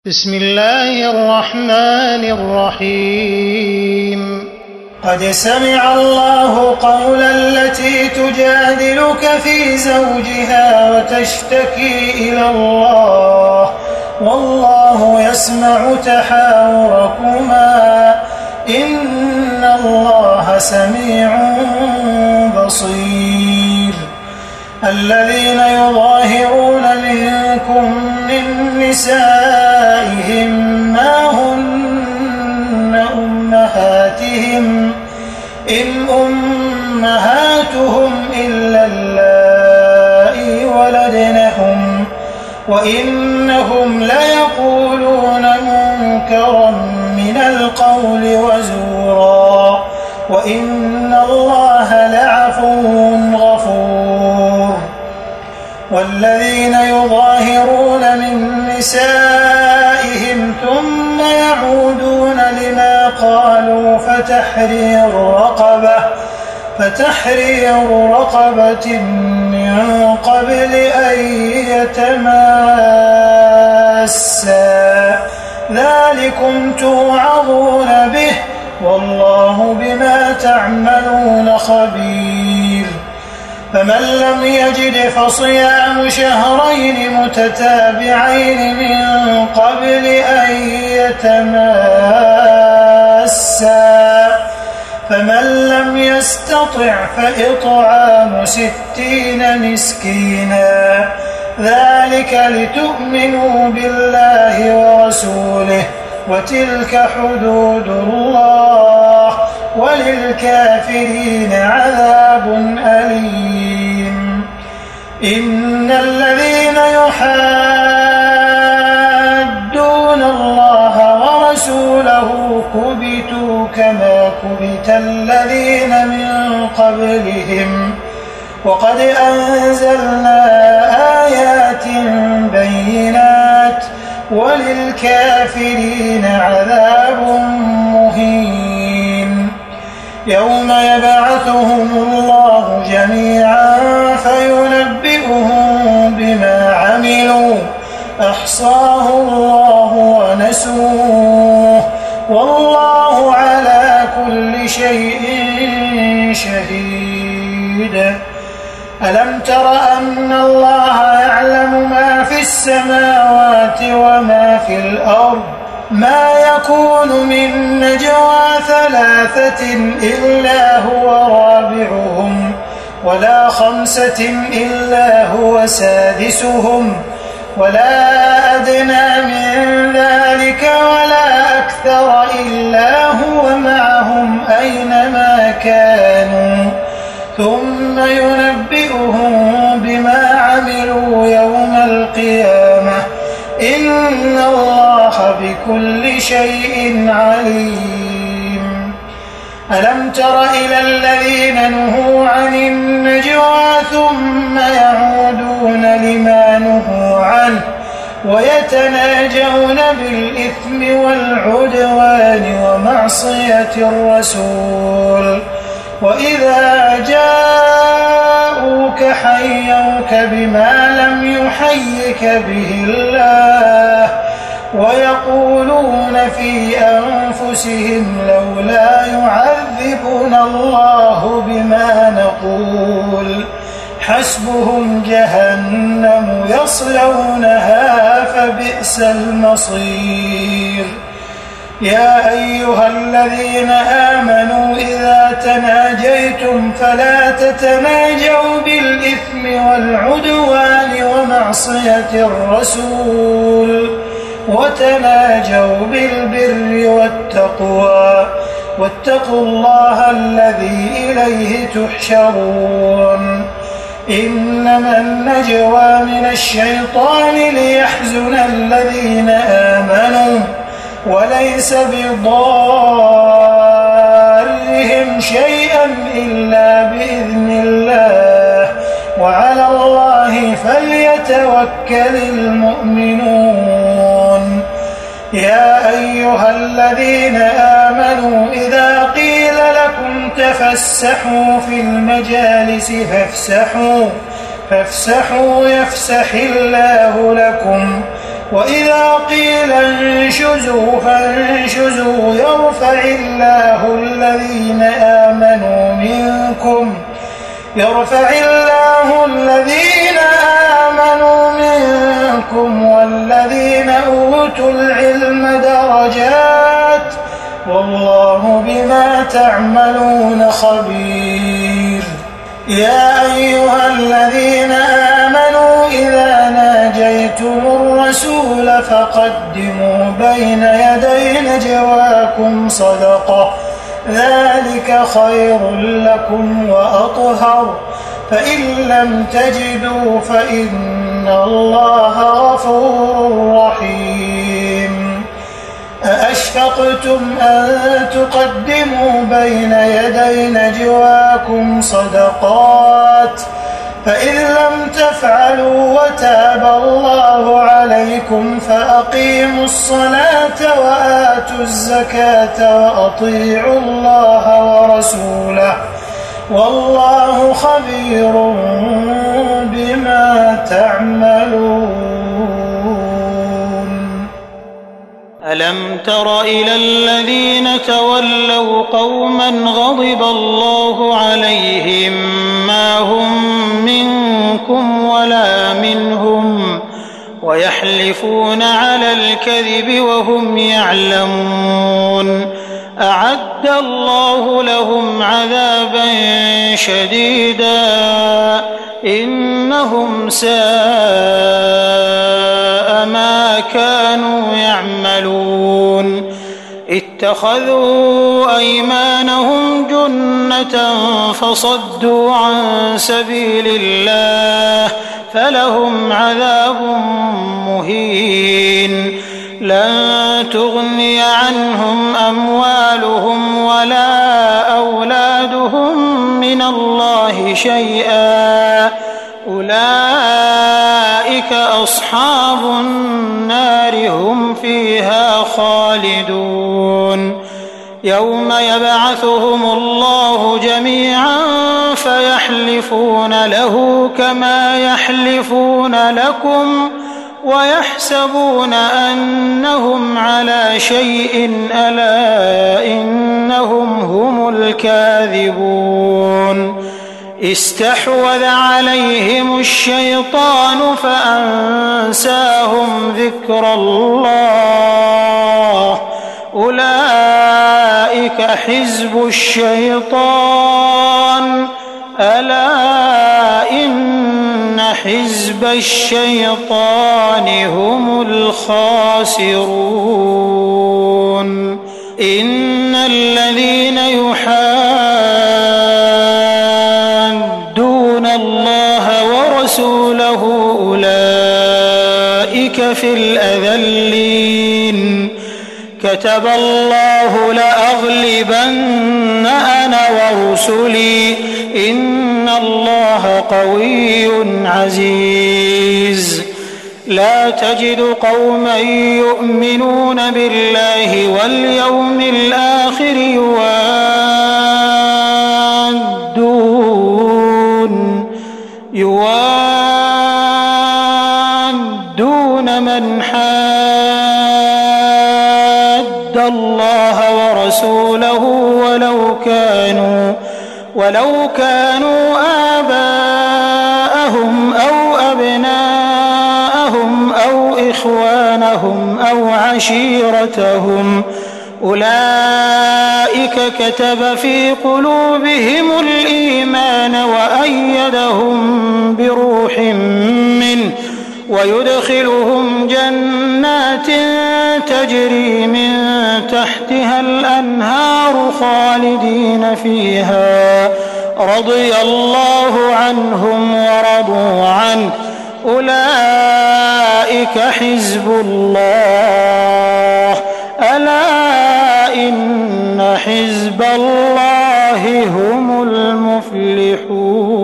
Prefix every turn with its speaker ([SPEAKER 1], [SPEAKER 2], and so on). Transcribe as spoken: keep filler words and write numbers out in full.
[SPEAKER 1] بسم الله الرحمن الرحيم قد سمع الله قول التي تجادلك في زوجها وتشتكي إلى الله والله يسمع تحاوركما إن الله سميع بصير الذين يظاهرون منكم من نسائهم ما هن أمهاتهم إن أمهاتهم إلا اللائي ولدنهم وإنهم ليقولون منكرا من القول وزورا وإن الله لعفو غفور والذين يظاهرون من نسائهم ثم يعودون لما قالوا فتحرير رقبة فتحرير رقبة من قبل أن يتماسا ذلكم توعظون به والله بما تعملون خبير فمن لم يجد فصيام شهرين متتابعين من قبل أن يتماسا فمن لم يستطع فإطعام ستين مسكينا ذلك لتؤمنوا بالله ورسوله وتلك حدود الله وللكافرين عذاب أليم إن الذين يحادون الله ورسوله كبتوا كما كبت الذين من قبلهم وقد أنزلنا آيات بينات وللكافرين عذاب مهين يوم يبعثهم الله جميعا فينبئهم بما عملوا أحصاه الله ونسوه والله على كل شيء شهيد ألم تر أن الله يعلم ما في السماوات وما في الأرض ما يكون من نجوى ثلاثة إلا هو رابعهم ولا خمسة إلا هو سادسهم ولا أدنى من ذلك ولا أكثر إلا هو معهم أينما كانوا ثم ينبئهم بما عملوا يوم القيامة إن الله بكل شيء عليم ألم تر إلى الذين نهوا عن النجوى ثم يعودون لما نهوا عنه ويتناجون بالإثم والعدوان ومعصية الرسول وإذا جاءوك حيوك بما لم يحيك به الله ويقولون في أنفسهم لولا يعذبنا الله بما نقول حسبهم جهنم يصلونها فبئس المصير يا أيها الذين آمنوا إذا تناجيتم فلا تتناجوا بالإثم والعدوان ومعصية الرسول وتناجوا بالبر والتقوى واتقوا الله الذي إليه تحشرون إنما النجوى من الشيطان ليحزن الذين آمنوا وليس بضارهم شيئا إلا بإذن الله وعلى الله فليتوكل المؤمنون يا أيها الذين آمنوا إذا قيل لكم تفسحوا في المجالس فافسحوا فافسحوا يفسح الله لكم وإذا قيل انشزوا فانشزوا يرفع الله الذين آمنوا منكم يرفع الله الذين آمنوا منكم والذين أوتوا العلم درجات والله بما تعملون خبير. يا أيها الذين آمنوا إذا ناجيتم الرسول فقدموا بين يدي نجواكم صدقة ذلك خير لكم وأطهر فإن لم تجدوا فإن الله غفور رحيم. أأشفقتم أن تقدموا بين يدي نجواكم صدقات فإن لم تفعلوا وتاب الله عليكم فأقيموا الصلاة وآتوا الزكاة وأطيعوا الله ورسوله والله خبير بما تعملون.
[SPEAKER 2] ألم تر إلى الذين تولوا قوما غضب الله عليهم ما هم منكم ولا منهم ويحلفون على الكذب وهم يعلمون أعد الله لهم عذابا شديدا إنهم ساء ما كانوا يعملون اتخذوا أيمانهم جنة فصدوا عن سبيل الله فلهم عذاب مهين لن تغني عنهم أموالهم ولا أولادهم من الله شيئا أولئك أصحاب النار هم فيها خالدون يوم يبعثهم الله جميعا فيحلفون له كما يحلفون لكم ويحسبون أنهم على شيء ألا إنهم هم الكاذبون استحوذ عليهم الشيطان فأنساهم ذكر الله أولئك حزب الشيطان ألا إن حزب الشيطان هم الخاسرون إن الذين يحادون الله ورسوله أولئك في الأذلين كتب الله لأغلبن أنا ورسلي إن الله قوي عزيز لا تجد قوما يؤمنون بالله واليوم الآخر يوادون يوادون من حاد الله ورسوله ولو كانوا ولو كانوا آباءهم أو أبناءهم أو إخوانهم أو عشيرتهم أولئك كتب في قلوبهم الإيمان وأيدهم بروح منه ويدخلهم جنات تجري من تحتها الأنهار خالدين فيها رضي الله عنهم ورضوا عنه أولئك حزب الله ألا إن حزب الله هم المفلحون.